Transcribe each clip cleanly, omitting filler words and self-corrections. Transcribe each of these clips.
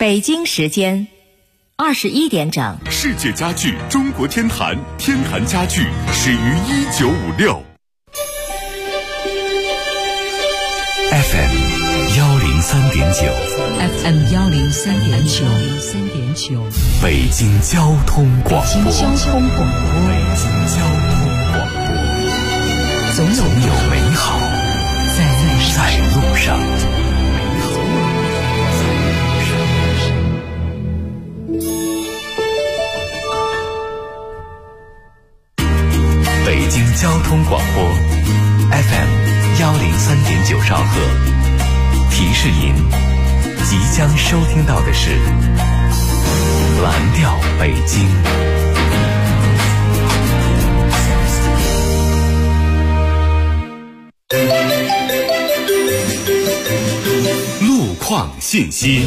北京时间21点整。 世界家具中国天坛，天坛家具始于1956。FM 103.9，FM 103.9， 北京交通广播， 北京交通广播， 总有美好在路上。北京交通广播 FM 103.9兆赫，提示您即将收听到的是蓝调北京。路况信息，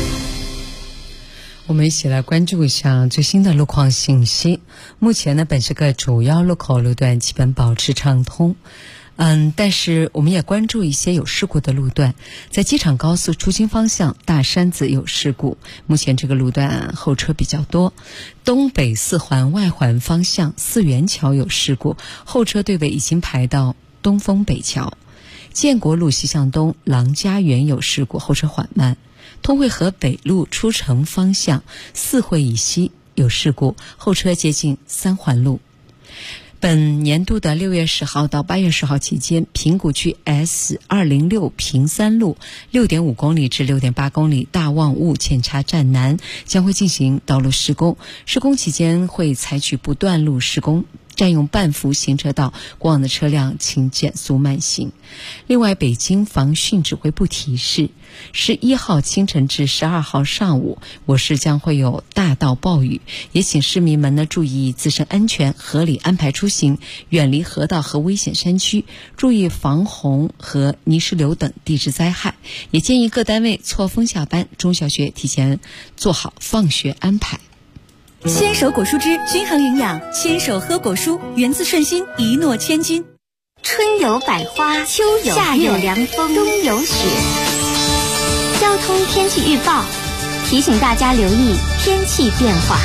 我们一起来关注一下最新的路况信息。目前呢，本市各主要路口路段基本保持畅通。但是我们也关注一些有事故的路段。在机场高速出京方向大山子有事故，目前这个路段后车比较多。东北四环外环方向四元桥有事故，后车队尾已经排到东风北桥。建国路西向东郎家园有事故，后车缓慢。通惠河北路出城方向四惠以西有事故，后车接近三环路。本年度的6月10号到8月10号期间，平谷区 S206 平三路 6.5 公里至 6.8 公里大望雾检查站南将会进行道路施工，施工期间会采取不断路施工，占用半幅行车道，过往的车辆请减速慢行。另外，北京防汛指挥部提示，11号清晨至12号上午，我市将会有大到暴雨，也请市民们呢注意自身安全，合理安排出行，远离河道和危险山区，注意防洪和泥石流等地质灾害。也建议各单位错峰下班，中小学提前做好放学安排。 牵手果蔬汁均衡营养，牵手喝果蔬，源自顺心，一诺千金。 春有百花，秋有夏有凉风，冬有雪。交通天气预报提醒大家留意天气变化。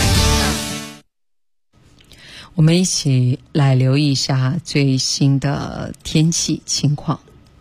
我们一起来留意一下最新的天气情况。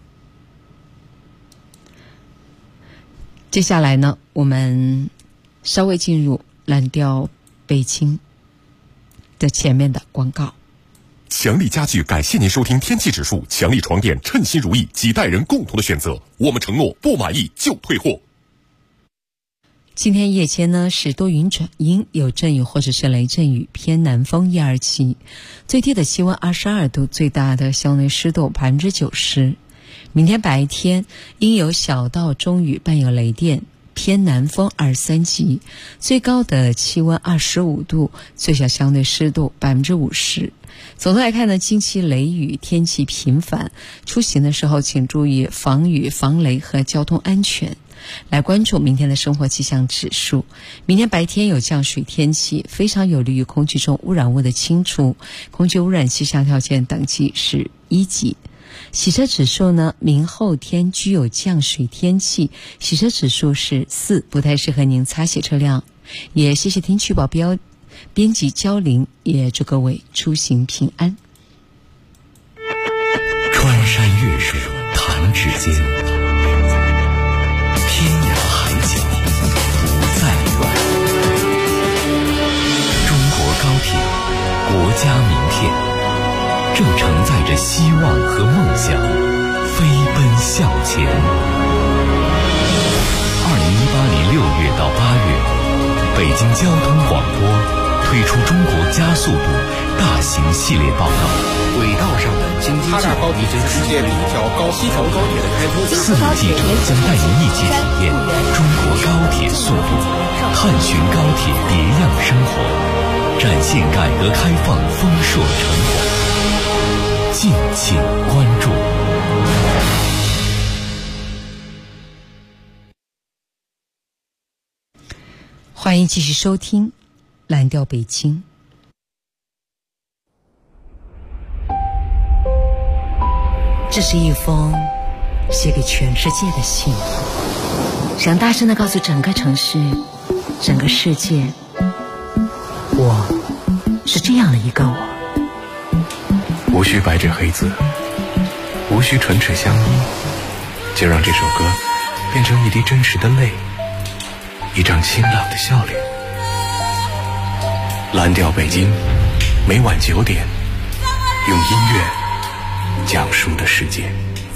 接下来呢，我们稍微进入蓝调北京的前面的广告。 强力家具感谢您收听天气指数，强力床垫称心如意，几代人共同的选择，我们承诺不满意就退货。 今天夜间呢是多云转阴，有阵雨或者是雷阵雨，偏南风1、2级，最低的气温22度，最大的相对湿度90%。明天白天阴有小到中雨，伴有雷电，偏南风2、3级，最高的气温25度，最小相对湿度50%。总的来看呢，近期雷雨天气频繁，出行的时候请注意防雨、防雷和交通安全。来关注明天的生活气象指数。明天白天有降水天气，非常有利于空气中污染物的清除，空气污染气象条件等级是1级。洗车指数呢，明后天具有降水天气，洗车指数是4，不太适合您擦洗车辆。也谢谢天气预报编辑焦玲，也祝各位出行平安。 穿山越水弹指间，天涯海角不再远。中国高铁，国家名片，正承载着希望和梦想，飞奔向前。2018年6月到8月，北京交通广播推出中国加速度大型系列报道， 轨道上的经济计划，已经世界第一条西条高铁的开通。 4路记者将带您一起体验中国高铁速度，探寻高铁别样生活，展现改革开放丰硕成果。敬请关注。 欢迎继续收听蓝调北京。这是一封写给全世界的信， 想大声地告诉整个城市，整个世界，我是这样的一个我。 无需白纸黑字，无需唇齿相依，就让这首歌变成一滴真实的泪，一张清朗的笑脸。蓝调北京，每晚9点，用音乐讲述的世界。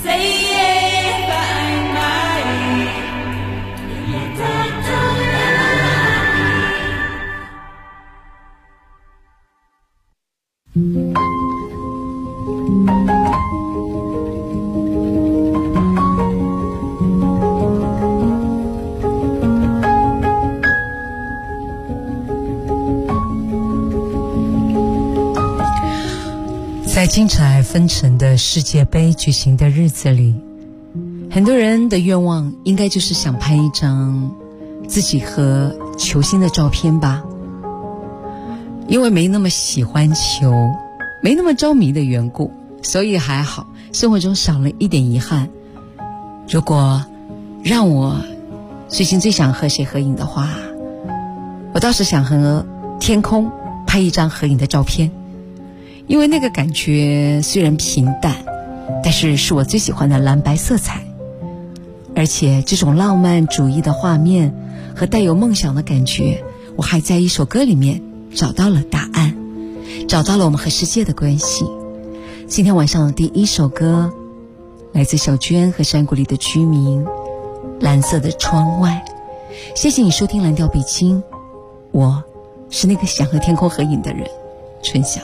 在精彩纷呈的世界杯举行的日子里，很多人的愿望应该就是想拍一张自己和球星的照片吧。因为没那么喜欢球，没那么着迷的缘故，所以还好，生活中少了一点遗憾。如果让我最近最想和谁合影的话，我倒是想和天空拍一张合影的照片。因为那个感觉虽然平淡，但是是我最喜欢的蓝白色彩，而且这种浪漫主义的画面和带有梦想的感觉，我还在一首歌里面找到了答案，找到了我们和世界的关系。今天晚上的第一首歌来自小娟和山谷里的居民，蓝色的窗外。谢谢你收听蓝调北京，我是那个想和天空合影的人，春晓。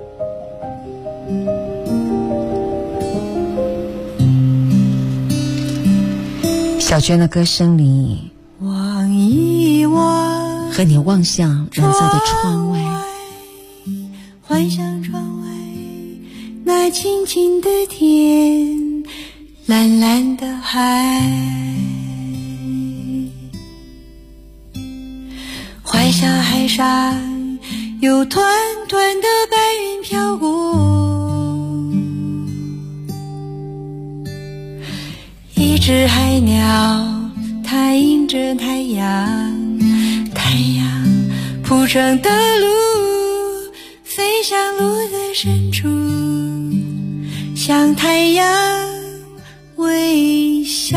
小娟的歌声里， 望一望， 和你望向蓝色的窗外， 幻想窗外那青青的天，蓝蓝的海，幻想海上有团团的白云飘过，一只海鸟它迎着太阳，太阳铺成的路飞向路的深处，向太阳微笑。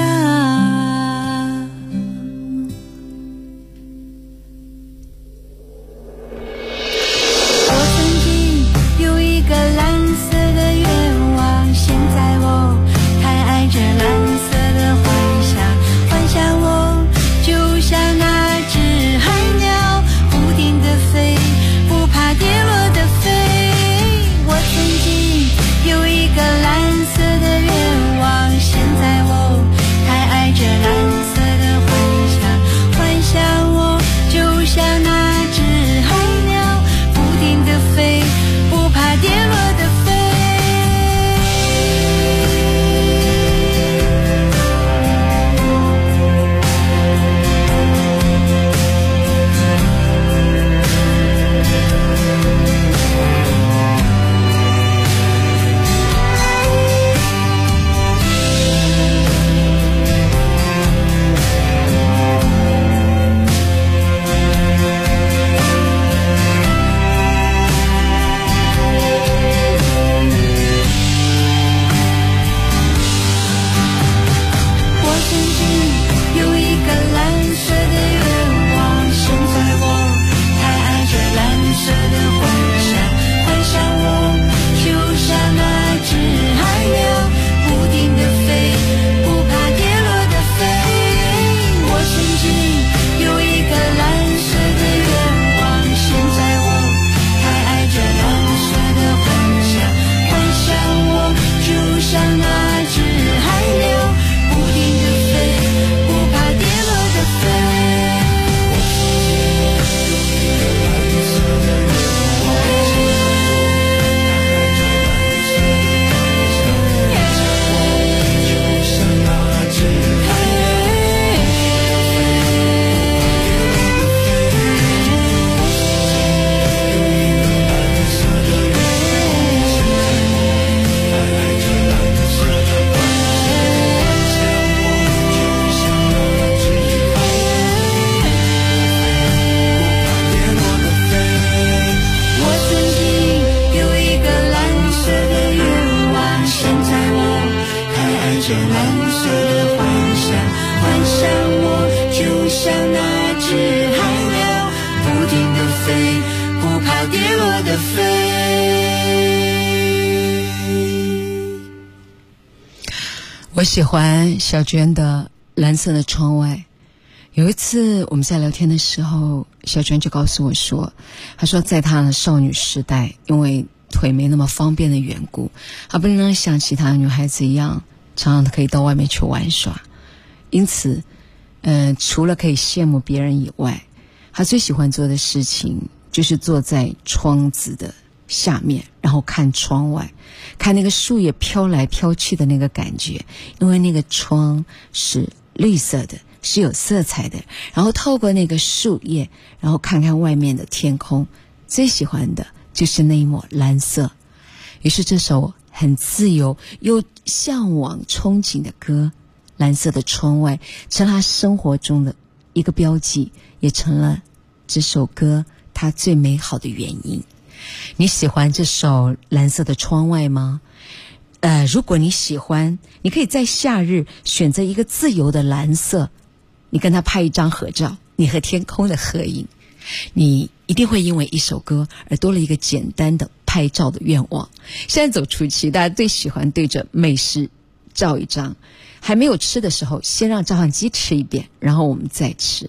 我曾经有一个蓝色的愿望，现在我还爱着蓝色的幻想，幻想我就像那只海鸟，不停地飞，不怕跌落的飞。我曾经有一个蓝色的愿望，现在我的幻想，幻想我就像那只海鸟，不停地飞，不怕跌落的飞。 我喜欢小娟的蓝色的窗外。有一次我们在聊天的时候，小娟就告诉我说，她说在她的少女时代，因为腿没那么方便的缘故，她不能像其他女孩子一样常常可以到外面去玩耍，因此除了可以羡慕别人以外，她最喜欢做的事情就是坐在窗子的下面，然后看窗外，看那个树叶飘来飘去的那个感觉，因为那个窗是绿色的，是有色彩的，然后透过那个树叶，然后看看外面的天空，最喜欢的就是那一抹蓝色。于是这首很自由又向往憧憬的歌《蓝色的窗外》成了他生活中的一个标记，也成了这首歌他最美好的原因。你喜欢这首《蓝色的窗外》吗？如果你喜欢，你可以在夏日选择一个自由的蓝色，你跟他拍一张合照，你和天空的合影，你一定会因为一首歌而多了一个简单的拍照的愿望。现在走出去，大家最喜欢对着美食照一张，还没有吃的时候，先让照相机吃一遍，然后我们再吃。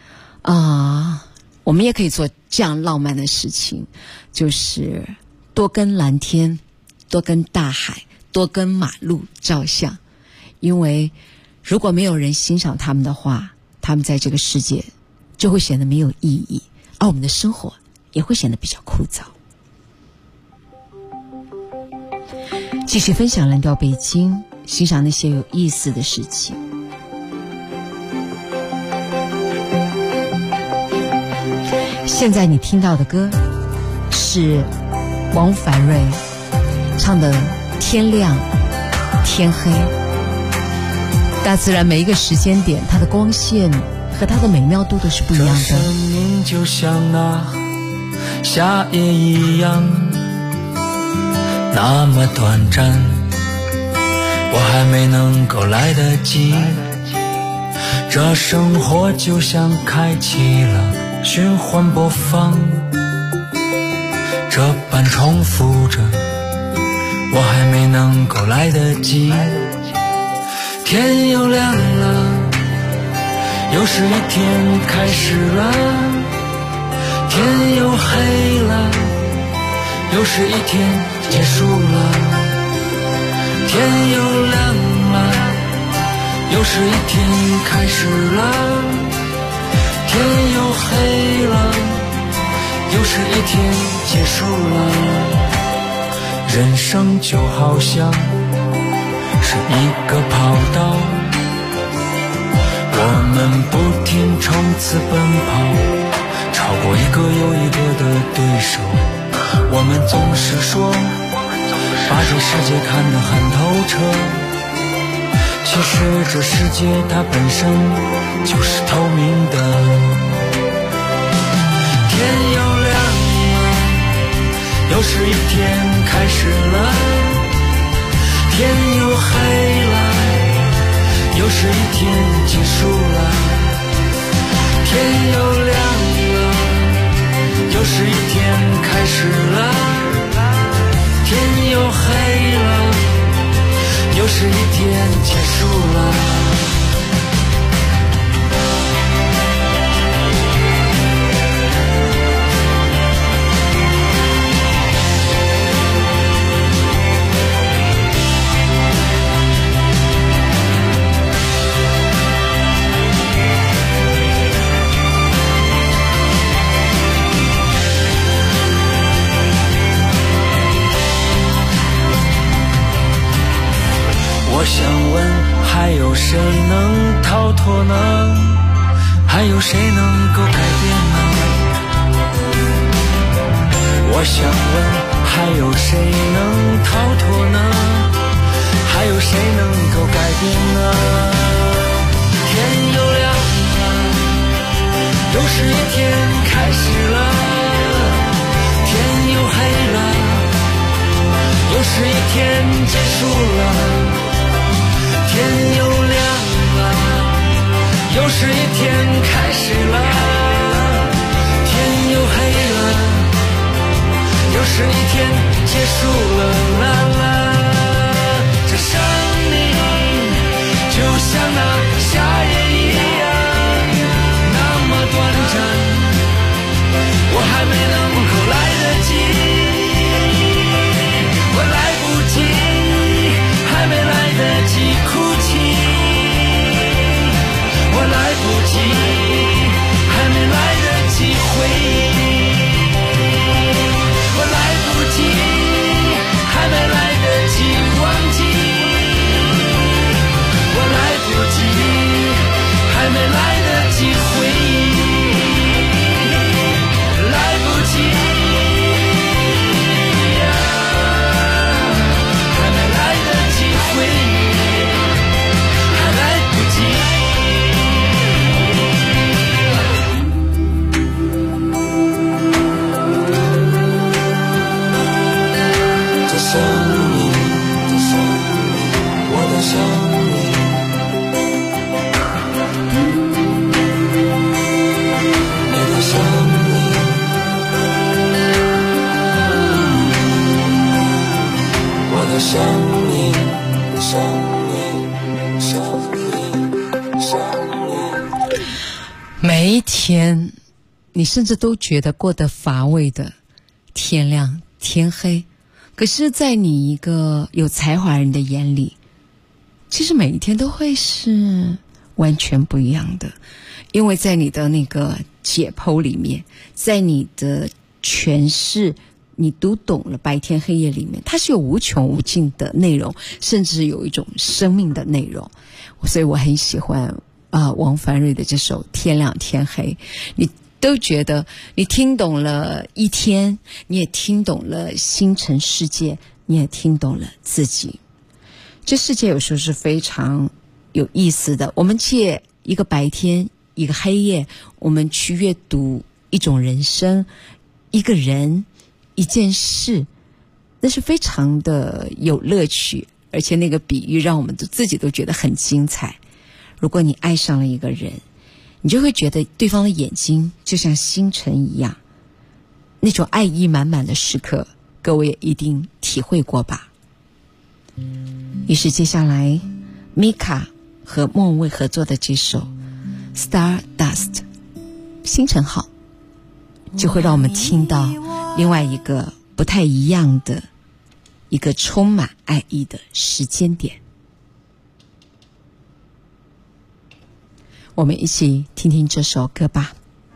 我们也可以做这样浪漫的事情，就是多跟蓝天，多跟大海，多跟马路照相。因为如果没有人欣赏他们的话，他们在这个世界就会显得没有意义，而我们的生活也会显得比较枯燥。继续分享蓝调北京，欣赏那些有意思的事情。现在你听到的歌是王凡瑞唱的《天亮天黑》。大自然每一个时间点，它的光线和它的美妙度都是不一样的。 这生命就像那夏夜一样，那么短暂，我还没能够来得及。这生活就像开启了循环播放，这般重复着，我还没能够来得及。天又亮了，又是一天开始了，天又黑了，又是一天结束了。天又亮了，又是一天开始了，天又黑了，又是一天结束了。人生就好像是一个跑道，我们不停冲刺奔跑，超过一个又一个的对手。我们总是说把这世界看得很透彻，其实这世界它本身就是透明的。天又亮了，又是一天开始了，天又黑了，又是一天结束了。天又亮了，又是一天开始了，天又黑了，又是一天结束了。我想问，还有谁能逃脱呢？还有谁能够改变呢？我想问，还有谁能逃脱呢？还有谁能够改变呢？天又亮了，又是一天开始了，天又黑了，又是一天结束了。天又亮是一天开始了，天又黑了，又是一天结束了，啦啦。这生命就像那夏夜一样，那么短暂，我还没能够来得及，我来不及，还没来得及哭泣，我来不及，还没来得及回忆，我来不及，还没来得及忘记，我来不及，还没来得及回忆，来不及，还没来得及回忆，还来不及。这生命，我的生命，你的生命，我的生命，生命，生命，生命。 每一天，你甚至都觉得过得乏味的，天亮天黑。可是在你一个有才华人的眼里，其实每一天都会是完全不一样的，因为在你的那个解剖里面，在你的诠释，你读懂了白天黑夜里面，它是有无穷无尽的内容，甚至有一种生命的内容。所以我很喜欢王凡瑞的这首《天亮天黑》，你都觉得你听懂了一天，你也听懂了星辰世界，你也听懂了自己。这世界有时候是非常有意思的，我们借一个白天一个黑夜，我们去阅读一种人生，一个人，一件事，那是非常的有乐趣，而且那个比喻让我们自己都觉得很精彩。如果你爱上了一个人，你就会觉得对方的眼睛就像星辰一样，那种爱意满满的时刻，各位也一定体会过吧。于是接下来米卡和莫文蔚合作的这首 Stardust 星辰号，就会让我们听到另外一个不太一样的一个充满爱意的时间点。我们一起听听这首歌吧。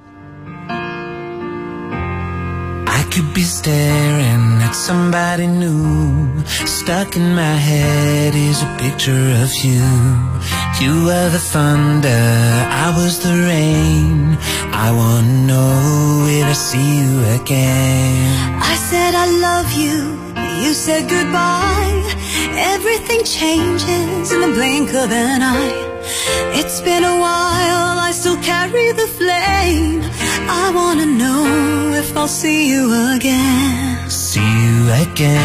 I could be staring at somebody new. Stuck in my head is a picture of you. You were the thunder, I was the rain. I wanna know, will I see you again? I said I love you, you said goodbye. Everything changes in the blink of an eye. It's been a while, I still carry the flame. I wanna know if I'll see you again. See you again.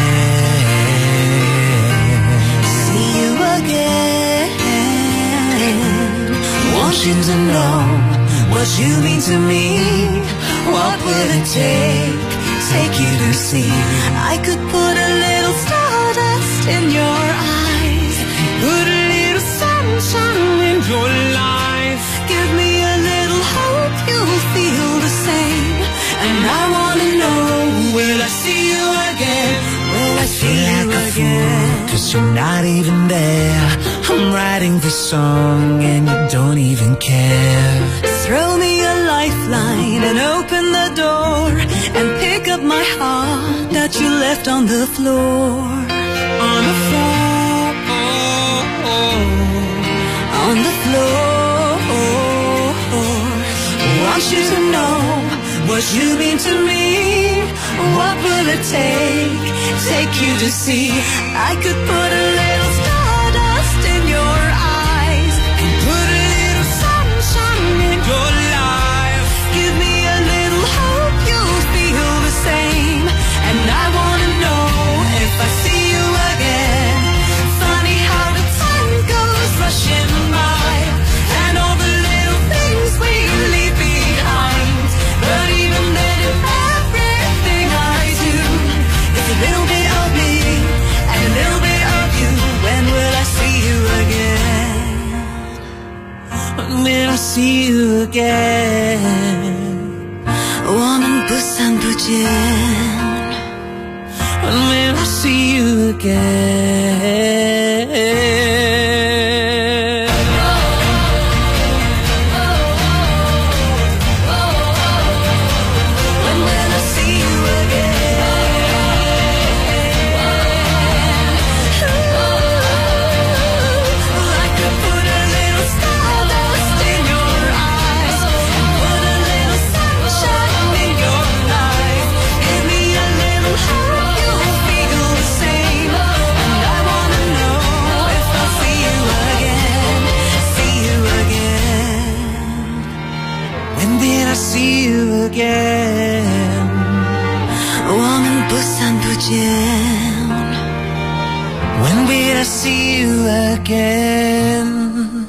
See you again. Want you to know what you mean to me. What will it take you to see? I could put a little stardust in your eyes. Put a little sunshine in your life. Give me a little hope you'll feel the same. And I wanna know, will I see you again? Will I see you like again? 'Cause you're not even there. I'm writing this song and you don't even care. Throw me a lifeline and open the door, and pick up my heart that you left on the floor. On the floor, on the floor. Want you to know what you mean to me. What will it take you to see? I could put a little stardust in your eyes, and put a little sunshine in your life. Give me a little hope you'll feel the same. And I wanna know if I see you again. Funny how the time goes rushing by, and all the little things When will I see you again? 我们不散不见。When will I see you again? See you again. 我们不散不见。When will I see you again?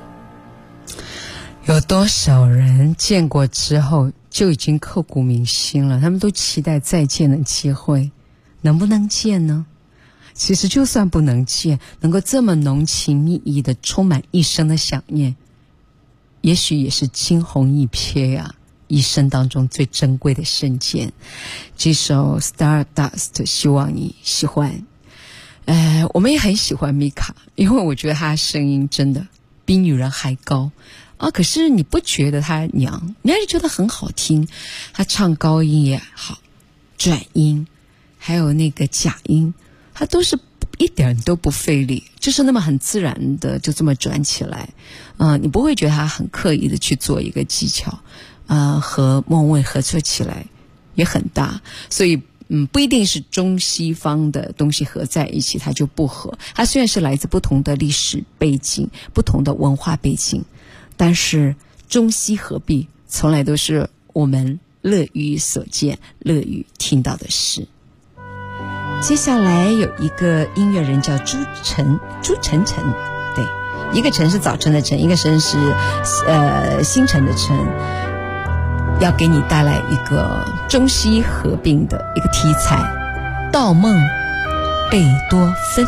有多少人见过之后就已经刻骨铭心了？他们都期待再见的机会，能不能见呢？其实就算不能见，能够这么浓情蜜意的充满一生的想念，也许也是惊鸿一瞥呀，一生当中最珍贵的瞬间。这首 Stardust 希望你喜欢。我们也很喜欢米卡，因为我觉得她声音真的比女人还高啊，可是你不觉得她娘，你还是觉得很好听。她唱高音也好，转音还有那个假音，她都是一点都不费力，就是那么很自然的就这么转起来。你不会觉得她很刻意的去做一个技巧。和莫文蔚合作起来也很大，所以不一定是中西方的东西合在一起它就不合。它虽然是来自不同的历史背景、不同的文化背景，但是中西合璧从来都是我们乐于所见、乐于听到的事。接下来有一个音乐人叫朱晨晨，对，一个晨是早晨的晨，一个晨是星辰的辰。要给你带来一个中西合并的一个题材，盗梦贝多芬。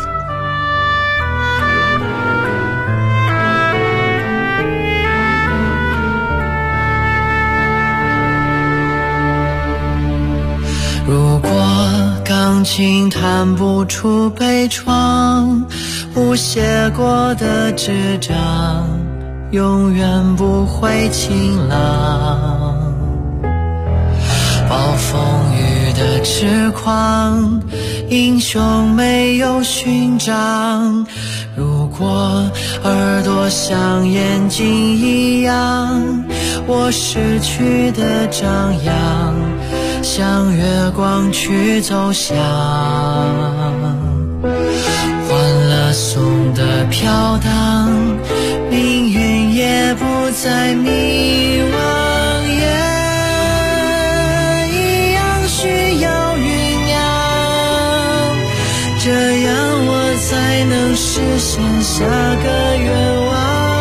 如果钢琴弹不出悲怆，不写过的纸张永远不会晴朗。暴风雨的痴狂，英雄没有勋章。如果耳朵像眼睛一样，我失去的张扬，向月光去走向。欢乐颂的飘荡，命运也不再迷惘。这样我才能实现下个愿望。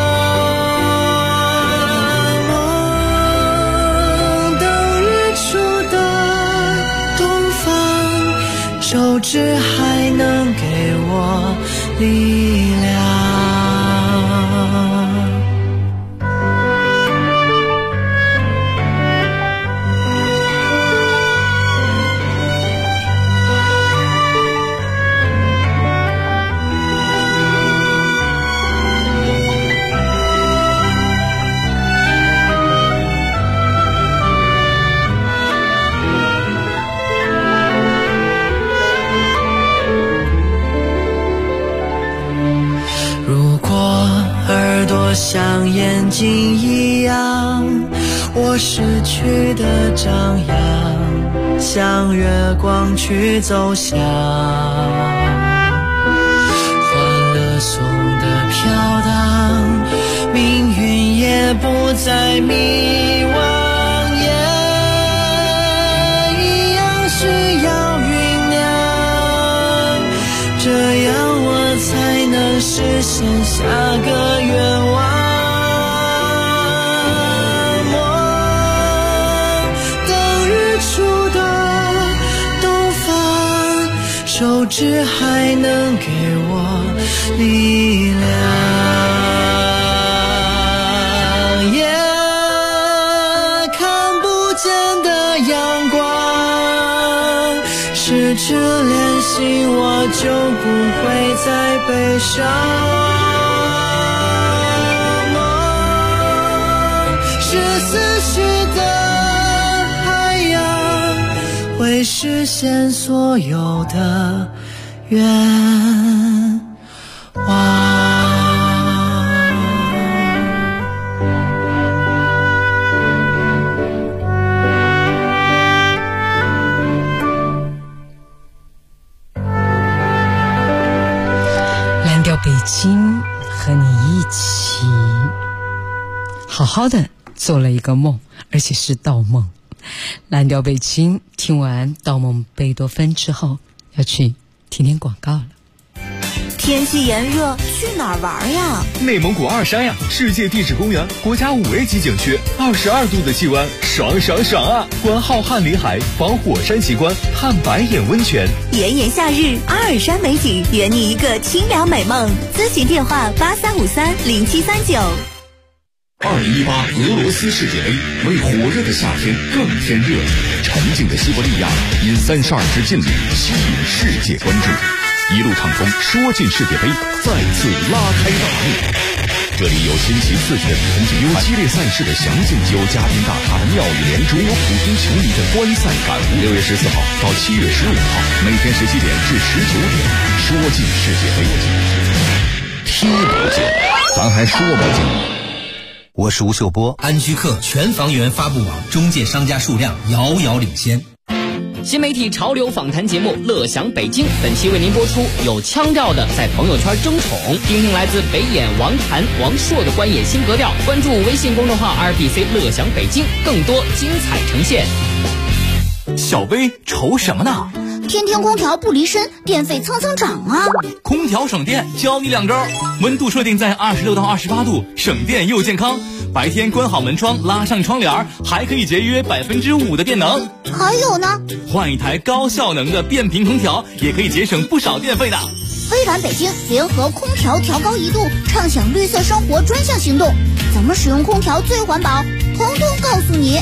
梦等日出的东方，手指还能给我力量。像眼睛一样，我失去的张扬，向月光去走向。欢乐颂的飘荡，命运也不再迷惘，也一样需要酝酿，这样我才能实现下个愿望。手指还能给我力量。 次联系我就不会再悲伤。梦是思绪的海洋，会实现所有的愿望。 北京和你一起好好的做了一个梦，而且是盗梦。蓝调北京听完盗梦贝多芬之后，要去听广告了。 天气炎热，去哪儿玩呀？ 内蒙古二山呀，世界地质公园，国家5A 级景区，22度的气温，爽爽爽啊！观浩瀚林海，访火山奇观，探白眼温泉。 炎炎夏日，阿尔山美景，圆你一个清凉美梦。咨询电话83530739。 2018俄罗斯世界杯为火热的夏天更添热情，沉静的西伯利亚因32支劲旅吸引世界关注。一路畅通，说进世界杯再次拉开大幕。这里有新奇刺激的比分竞赛，有激烈赛事的详尽，有嘉宾大咖的妙语连珠，有普通球迷的观赛感悟。6月14号到7月15号，每天17点至19点，说进世界杯，踢不进，咱还说不进。 我是吴秀波， 安居客全房源发布网中介商家数量遥遥领先。 新媒体潮流访谈节目《乐享北京》本期为您播出，有腔调的在朋友圈争宠，听听来自北演王谭、王朔的观演新格调。关注微信公众号 RBC 乐享北京，更多精彩呈现。 小薇愁什么呢？ 天天空调不离身，电费蹭蹭涨啊！ 空调省电，教你2招：温度设定在26到28度，省电又健康。白天关好门窗，拉上窗帘，还可以节约5%的电能。 还有呢， 换一台高效能的变频空调，也可以节省不少电费的。 微软北京联合空调调高1度，畅享绿色生活专项行动，怎么使用空调最环保，统统告诉你。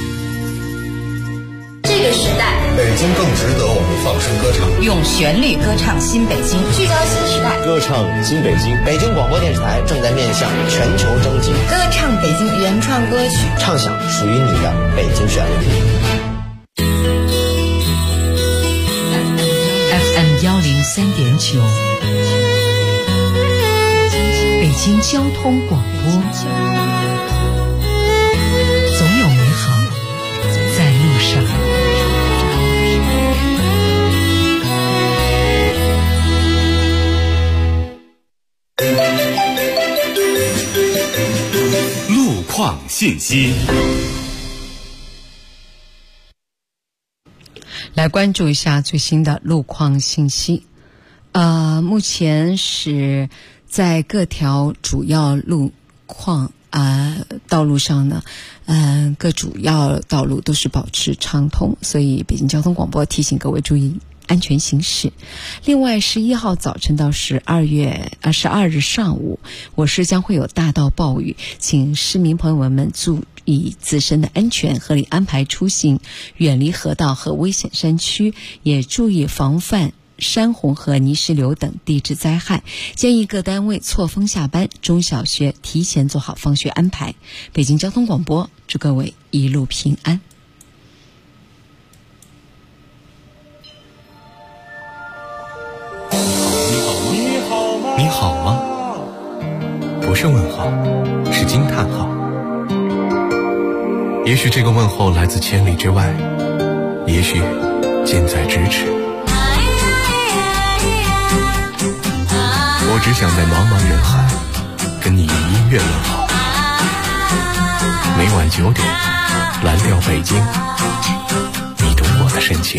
这个时代， 北京更值得我们放声歌唱， 用旋律歌唱新北京， 聚焦新时代， 歌唱新北京。 北京广播电视台正在面向全球征集， 歌唱北京原创歌曲， 畅想属于你的北京旋律。 FM 103.9，北京交通广播，总有美好在路上。 路况信息， 来关注一下最新的路况信息。目前是在各条主要路况道路上呢，各主要道路都是保持畅通，所以北京交通广播提醒各位注意安全行驶。另外11号早晨到12月22日上午，我市将会有大到暴雨，请市民朋友们注意自身的安全，合理安排出行，远离河道和危险山区，也注意防范山洪和泥石流等地质灾害。建议各单位错峰下班，中小学提前做好放学安排。北京交通广播祝各位一路平安。 你好吗？不是问号，是惊叹号。也许这个问候来自千里之外，也许近在咫尺。我只想在茫茫人海跟你用音乐问好。每晚9点，蓝调北京，你懂我的深情。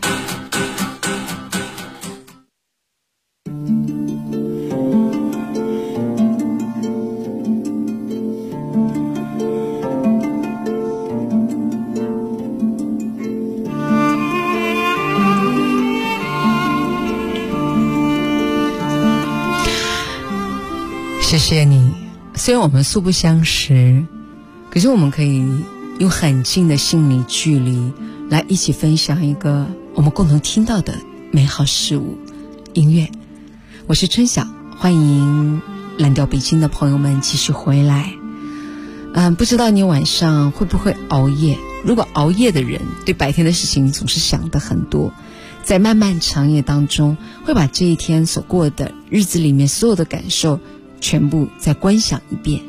谢谢你。虽然我们素不相识，可是我们可以用很近的心理距离来一起分享一个我我们共同听到的美好事物，音乐。我是春晓，欢迎蓝调北京的朋友们继续回来。不知道你晚上会不会熬夜？如果熬夜的人，对白天的事情总是想得很多，在漫漫长夜当中，会把这一天所过的日子里面所有的感受全部再观想一遍。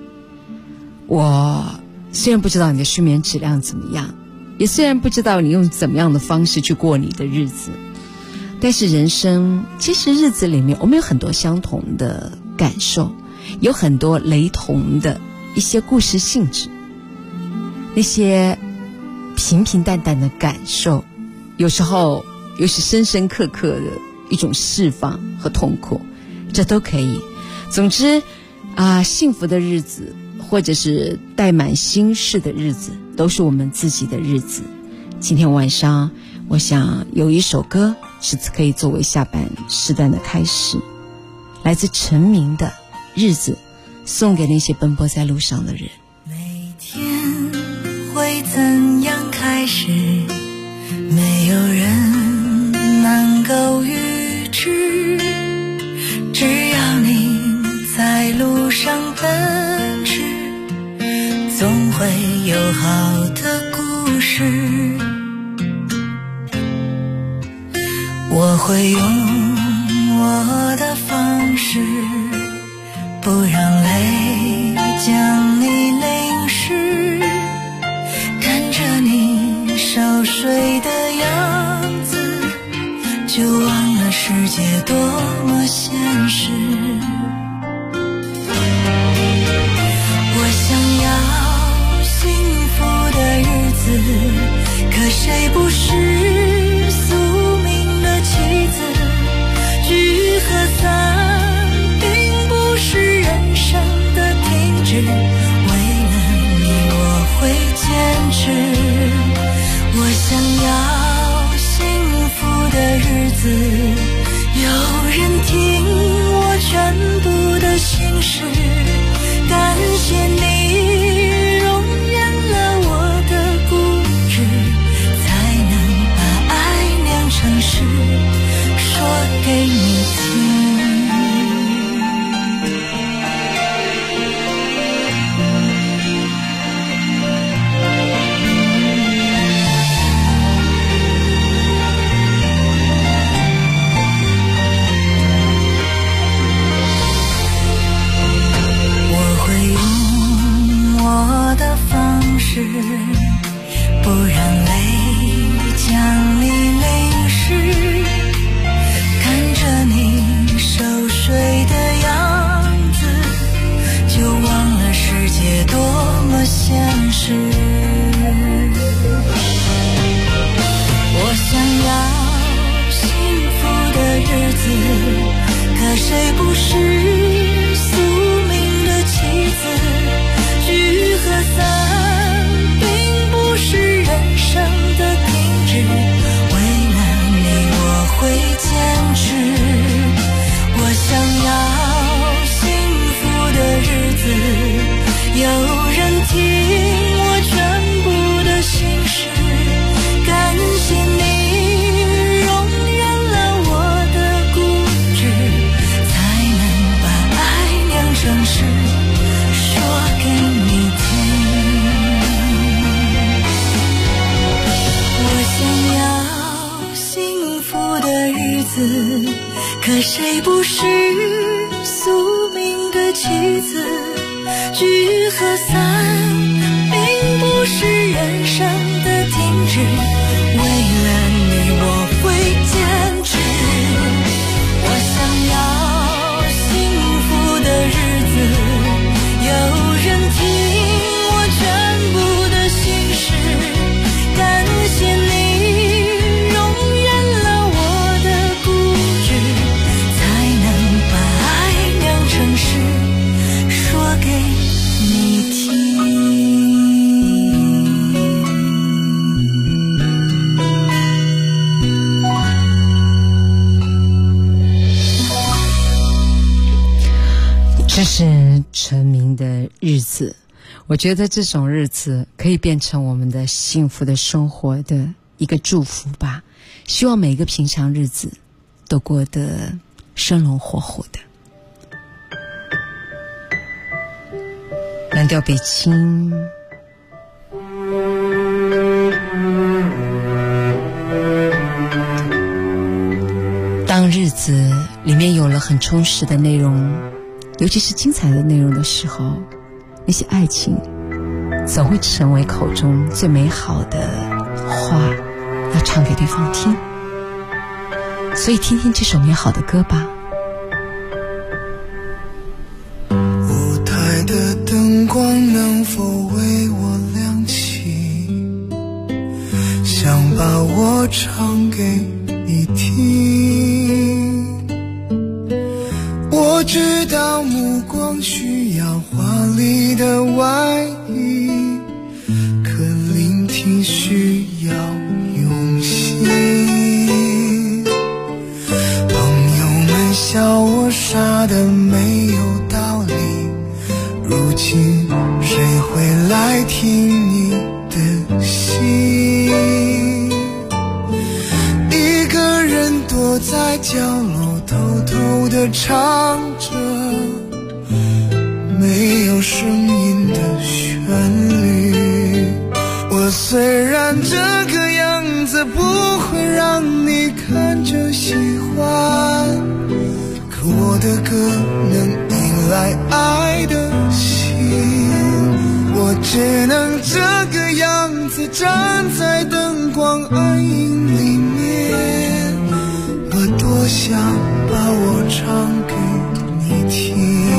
我虽然不知道你的睡眠质量怎么样，也虽然不知道你用怎么样的方式去过你的日子，但是人生其实日子里面我们有很多相同的感受，有很多雷同的一些故事性质，那些平平淡淡的感受，有时候又是深深刻刻的一种释放和痛苦，这都可以。总之幸福的日子或者是带满心事的日子，都是我们自己的日子。今天晚上我想有一首歌是可以作为下半时段的开始，来自陈明的日子，送给那些奔波在路上的人。 每天会怎样开始，没有人能够预知，只要你在路上奔驰，总会有好的故事。我会用我的方式，不让泪将你淋湿，看着你熟睡的样子，就忘了世界多么现实。我想要幸福的日子，可谁不是宿命的棋子？聚和散并不是人生的停止，为了你我会坚持。我想要幸福的日子，有人听我全部的心事，感谢你容忍了我的固执，才能把爱酿成诗，说给你听。不让泪将你淋湿，看着你熟睡的样子，就忘了世界多么现实。我想要幸福的日子，可谁不是宿命的棋子？聚和散是人生的停止，为了你我会坚持。我想要幸福的日子，有人听我全部的心事，感谢你容忍了我的固执，才能把爱酿成诗，说给你听。可谁不是宿命的棋子？聚和散并不是人生的停止，为了你我会坚持。我想要幸福的日子，有人听我全部的心事，感谢你这是陈明的日子，我觉得这种日子可以变成我们的幸福的生活的一个祝福吧。 希望每一个平常日子都过得生龙活虎的。蓝调北京，当日子里面有了很充实的内容，尤其是精彩的内容的时候，那些爱情总会成为口中最美好的话，要唱给对方听。所以听听这首美好的歌吧。 舞台的灯光能否为我亮起，想把我唱给你听。我知道目光需要华丽的外衣，可聆听需要用心。朋友们笑我傻的没有道理，如今谁会来听你的心？一个人躲在角落偷偷地唱着没有声音的旋律。我虽然这个样子不会让你看着喜欢，可我的歌能引来爱的心。我只能这个样子站在灯光暗影里面，我多想把我唱给你听。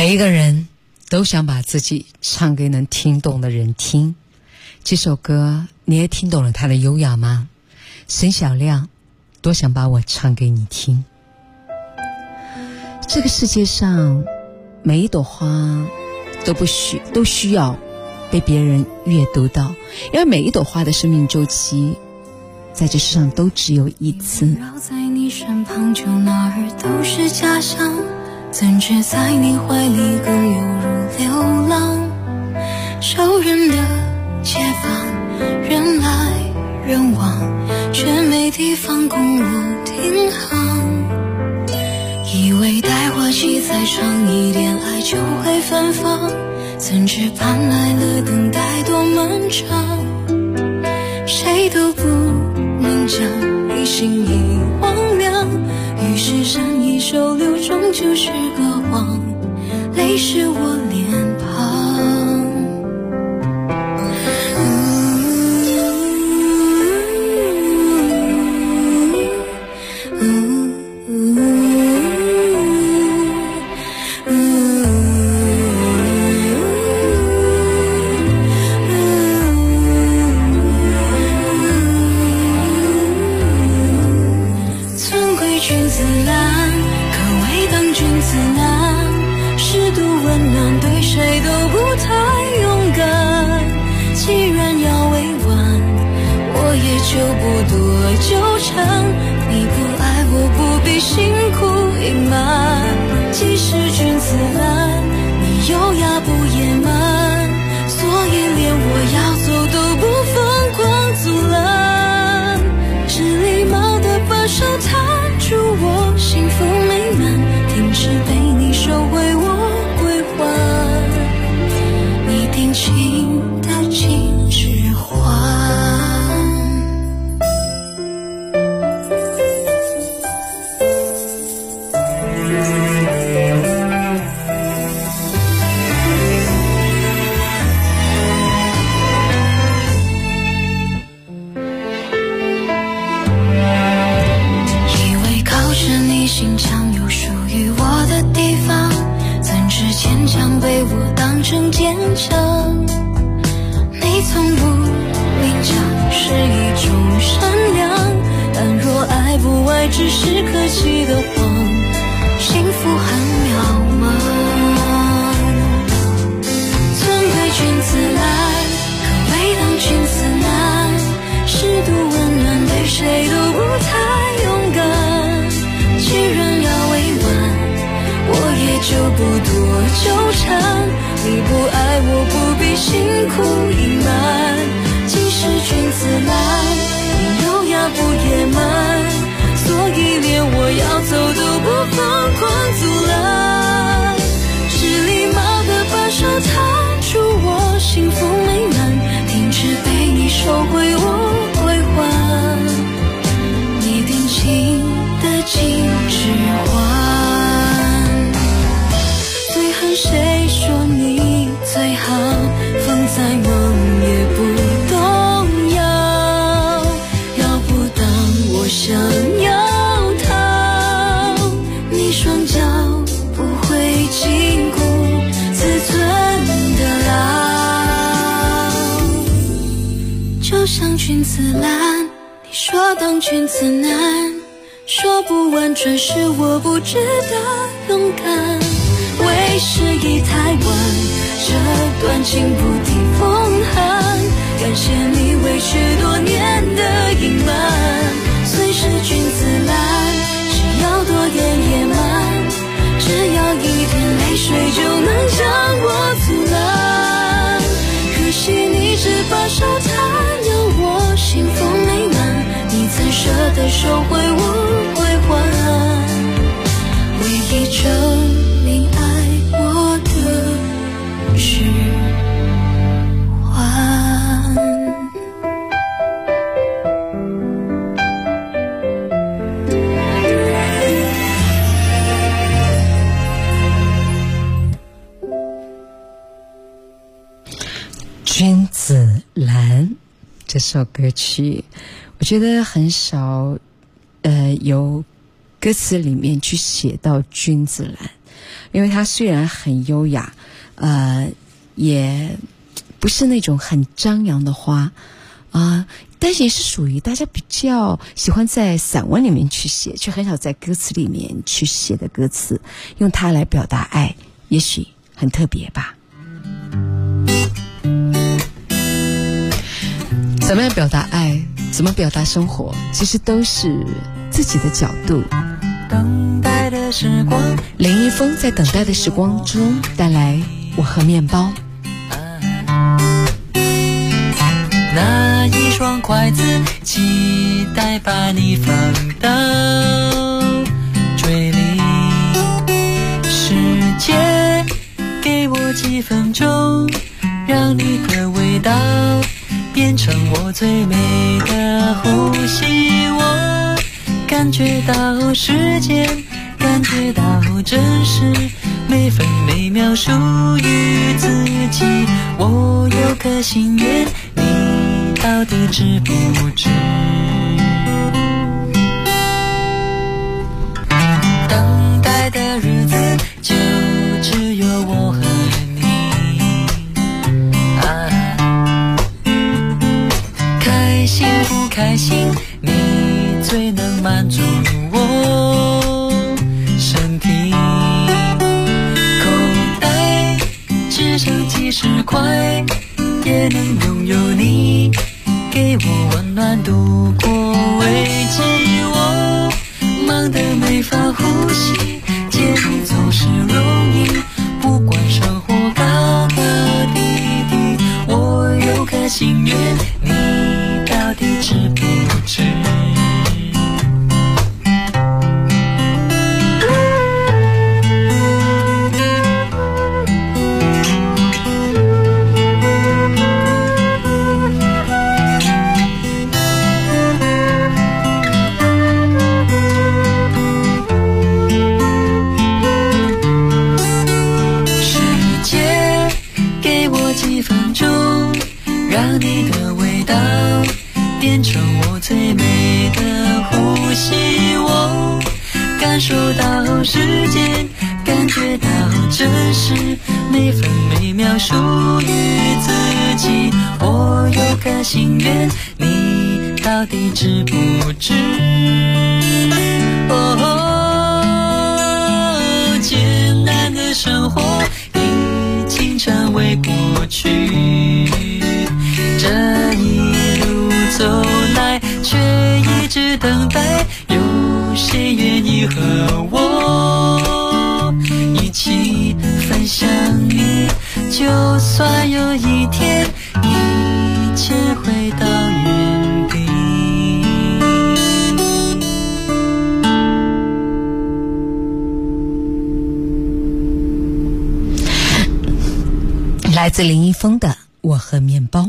每一个人都想把自己唱给能听懂的人听。这首歌你也听懂了它的优雅吗？沈小亮，多想把我唱给你听。这个世界上每一朵花都需要被别人阅读到，因为每一朵花的生命周期在这世上都只有一次。 绕在你身旁，就哪儿都是家乡，怎知在你怀里更犹如流浪。熟人的街坊，人来人往，却没地方供我停航。以为待花期再长一点，爱就会芬芳，怎知盼来了等待多漫长。谁都不能将你心意忘亮，于是善意收留，终究是个谎。泪是我脸庞。就不多纠缠，你不爱我不必辛苦隐瞒。即使君子兰，你优雅不野蛮，所以连我要走都不疯狂阻拦。是礼貌的把手摊住我幸福美满，停止被你收回我归还，你定情的金指环。心墙有属于我的地方，怎知坚强被我当成坚强。你从不明讲是一种善良，但若爱不爱只是客气的谎，幸福很渺茫。尊贵君子兰，可未当君子难，适度温暖对谁都不太勇敢。既然要委婉，我也就不多纠缠。你不爱我不必辛苦隐瞒。即使君子兰，你优雅不野蛮，所以连我要走都不疯狂阻拦。是礼貌的把手摊住我幸福美满，停止被你收回我归还，你定情的金指环。最恨谁说你最好，风在梦也不动摇。要不当我想要逃，你双脚不会禁锢自尊的牢。就像君子兰，你说当君子难，说不完全是我不值得勇敢。为时已太晚，这段情不敌风寒，感谢你委屈多年的隐瞒。虽是君子兰，只要多点野蛮，只要一点泪水就能将我阻拦。可惜你只把手摊，要我幸福美满，你曾舍得收回我归还，唯一证明爱我的指环。 君子兰这首歌曲，我觉得很少由歌词里面去写到君子兰， 因为它虽然很优雅，也不是那种很张扬的花但是也是属于大家比较喜欢在散文里面去写，却很少在歌词里面去写的歌词，用它来表达爱，也许很特别吧。怎么样表达爱，怎么表达生活，其实都是自己的角度。 等待的时光， 林一峰在等待的时光中带来我和面包。 那一双筷子，期待把你放到嘴里。世界，给我几分钟，让你的味道变成我最美的呼吸。我感觉到时间，感觉到真实，每分每秒属于自己。我有颗心愿，你到底知不知？等待的日子就只有我和你开心不开心，你最能满足我身体。口袋只剩几十块，也能拥有你给我温暖度过危机。我忙得没法呼吸，见你总是容易，不管生活高高低低。我有颗心愿，你到底知不知？让你的味道变成我最美的呼吸。我感受到时间，感觉到真实，每分每秒属于自己。我有颗心愿，你到底知不知？艰难的生活已经成为过去，这一路走来，却一直等待，有谁愿意和我一起分享你？就算有一天一切回到原地。 来自林一峰的《我和面包》。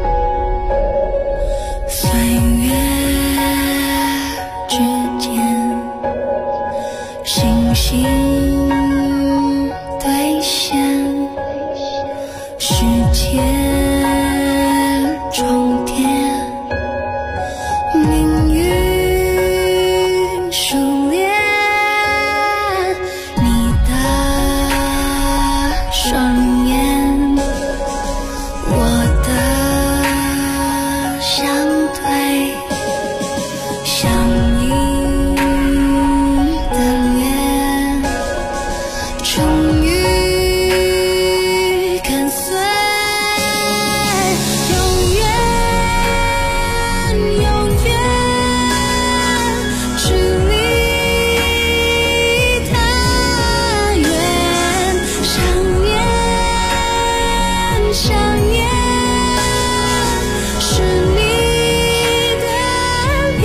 岁月之间终于跟随，永远永远距离太远，想念想念是你的脸。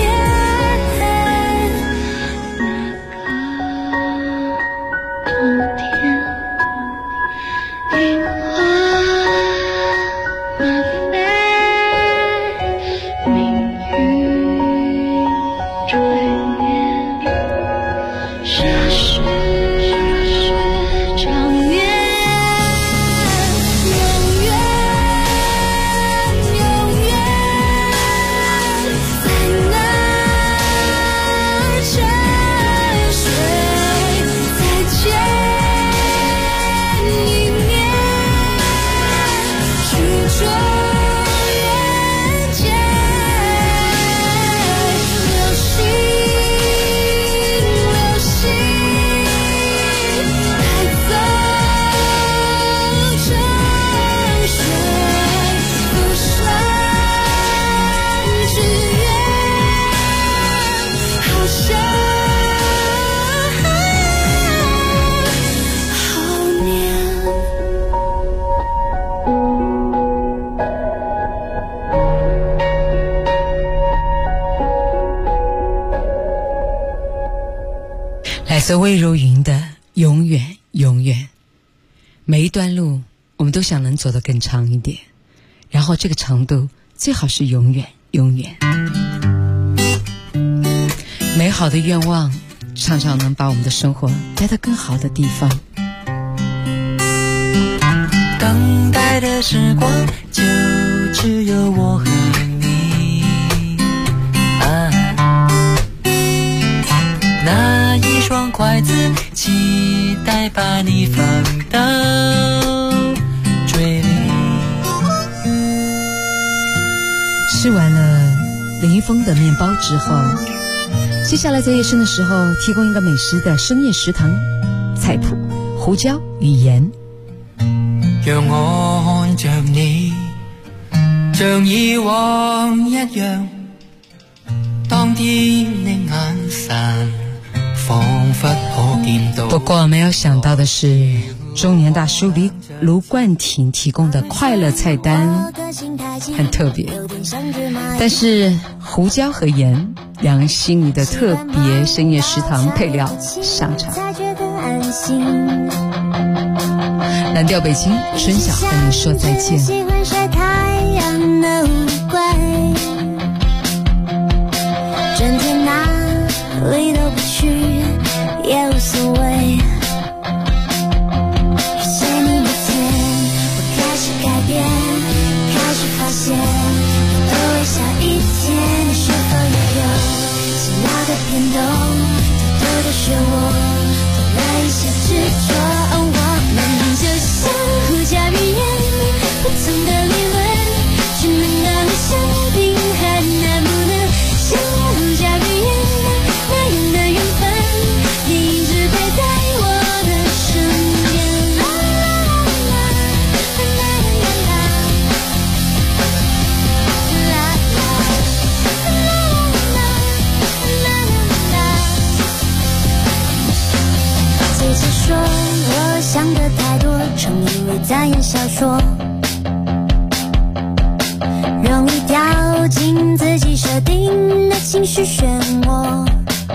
来自魏如云的永远永远。每一段路我们都想能走得更长一点，然后这个长度最好是永远永远。美好的愿望常常能把我们的生活带到更好的地方。 等待的时光就只有我和你那一双筷子期待把你放到嘴里。 吃完了林一峰的面包之后，接下来在夜深的时候提供一个美食的深夜食堂菜谱：胡椒与盐。 讓我看着你像以往一樣，當天的眼神彷彿可見到。 不過沒有想到的是，中年大叔盧冠廷提供的快樂菜單很特別，但是胡椒和鹽兩人心裡的特別深夜食堂配料上場。藍調北京，春曉和你說再見。 喜歡曬太陽的無怪，整天哪裡都不去也無所謂。遇見你那天，我開始改變，開始發現你的微笑一天，你是否也有奇妙的變動，偷偷的學我多了一些執着。就像胡椒與鹽，不同的理論，只能夠相平衡，能不能像胡椒與鹽那樣的緣分，你一直陪在我的身邊。啦啦啦啦啦啦啦啦啦啦啦啦。姐姐說我想的太多，常以為在演小說，容易掉進自己設定的情緒漩渦，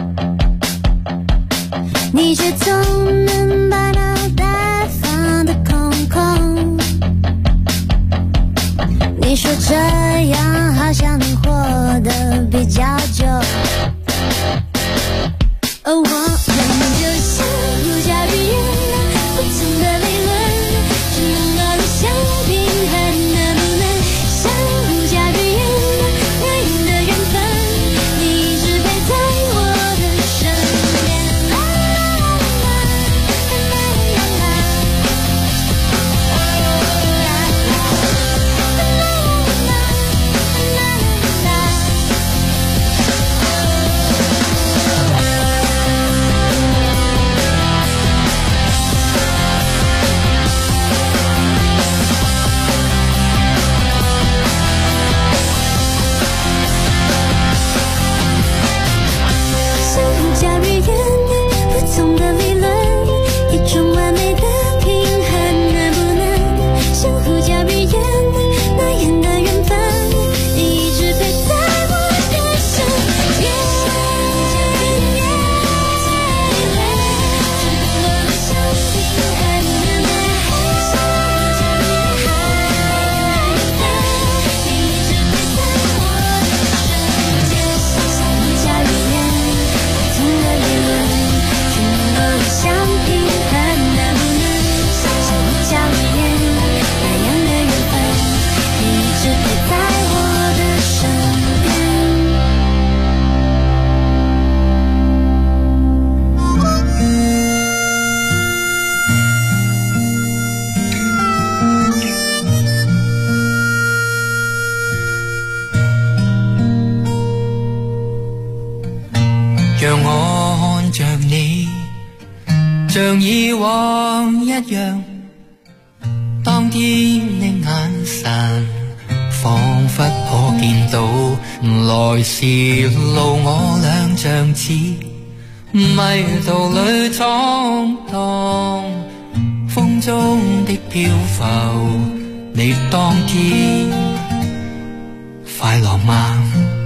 你卻總能把腦袋放得空空。你說這樣好像能活得比較久，而我們就像胡椒與鹽，不同的理論，只能夠相平衡，能不能像胡椒與鹽那樣的緣分，你一直陪在我的身邊。啦啦啦啦像以往一樣，當天的眼神彷彿可見到來時路我兩像似迷途裏闖蕩，風中的漂浮，你當天快樂嗎？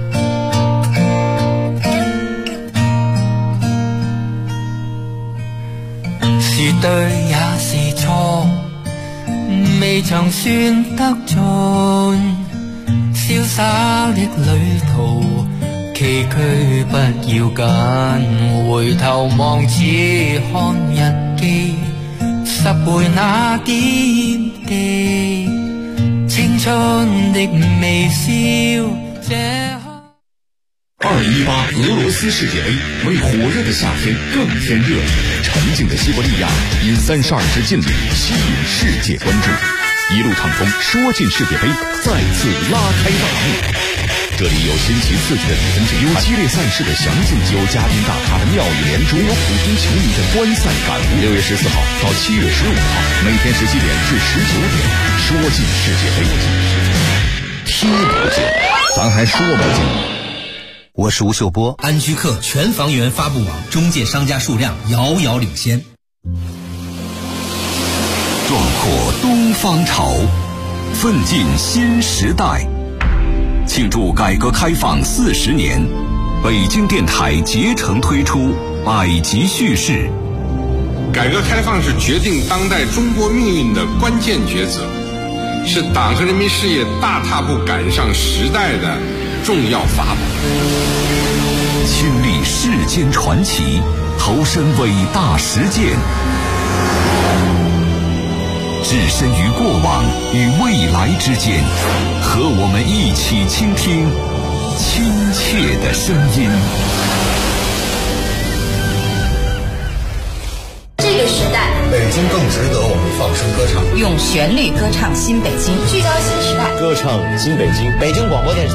是對也是錯，未曾算得盡，瀟灑的旅途崎嶇不要緊，回頭望只看日記，10倍那點滴青春的微笑。 2018俄羅斯世界杯為火熱的夏天更添熱鬧，沉靜的西伯利亞因32支勁旅吸引世界關注，一路暢通說進世界杯再次拉開大幕。這裡有新奇刺激的比分之有激烈賽事的詳盡，有嘉賓大咖的妙語連珠，有普通球迷的觀賽感悟。6月14號到7月15號，每天17點至19點，說進世界杯，聽不見，咱還說不盡。 我是吳秀波。 安居客全房源发布网中介商家数量遥遥领先。 壮阔东方潮，奋进新时代。庆祝改革开放40年，北京电台竭诚推出百集叙事。 改革开放是决定当代中国命运的关键抉择，是党和人民事业大踏步赶上时代的重要法宝。 亲历世间传奇，投身伟大实践，置身于过往与未来之间，和我们一起倾听亲切的声音。 这个时代， 北京更值得我们放声歌唱， 用旋律歌唱新北京， 聚焦新时代， 歌唱新北京。北京广播电视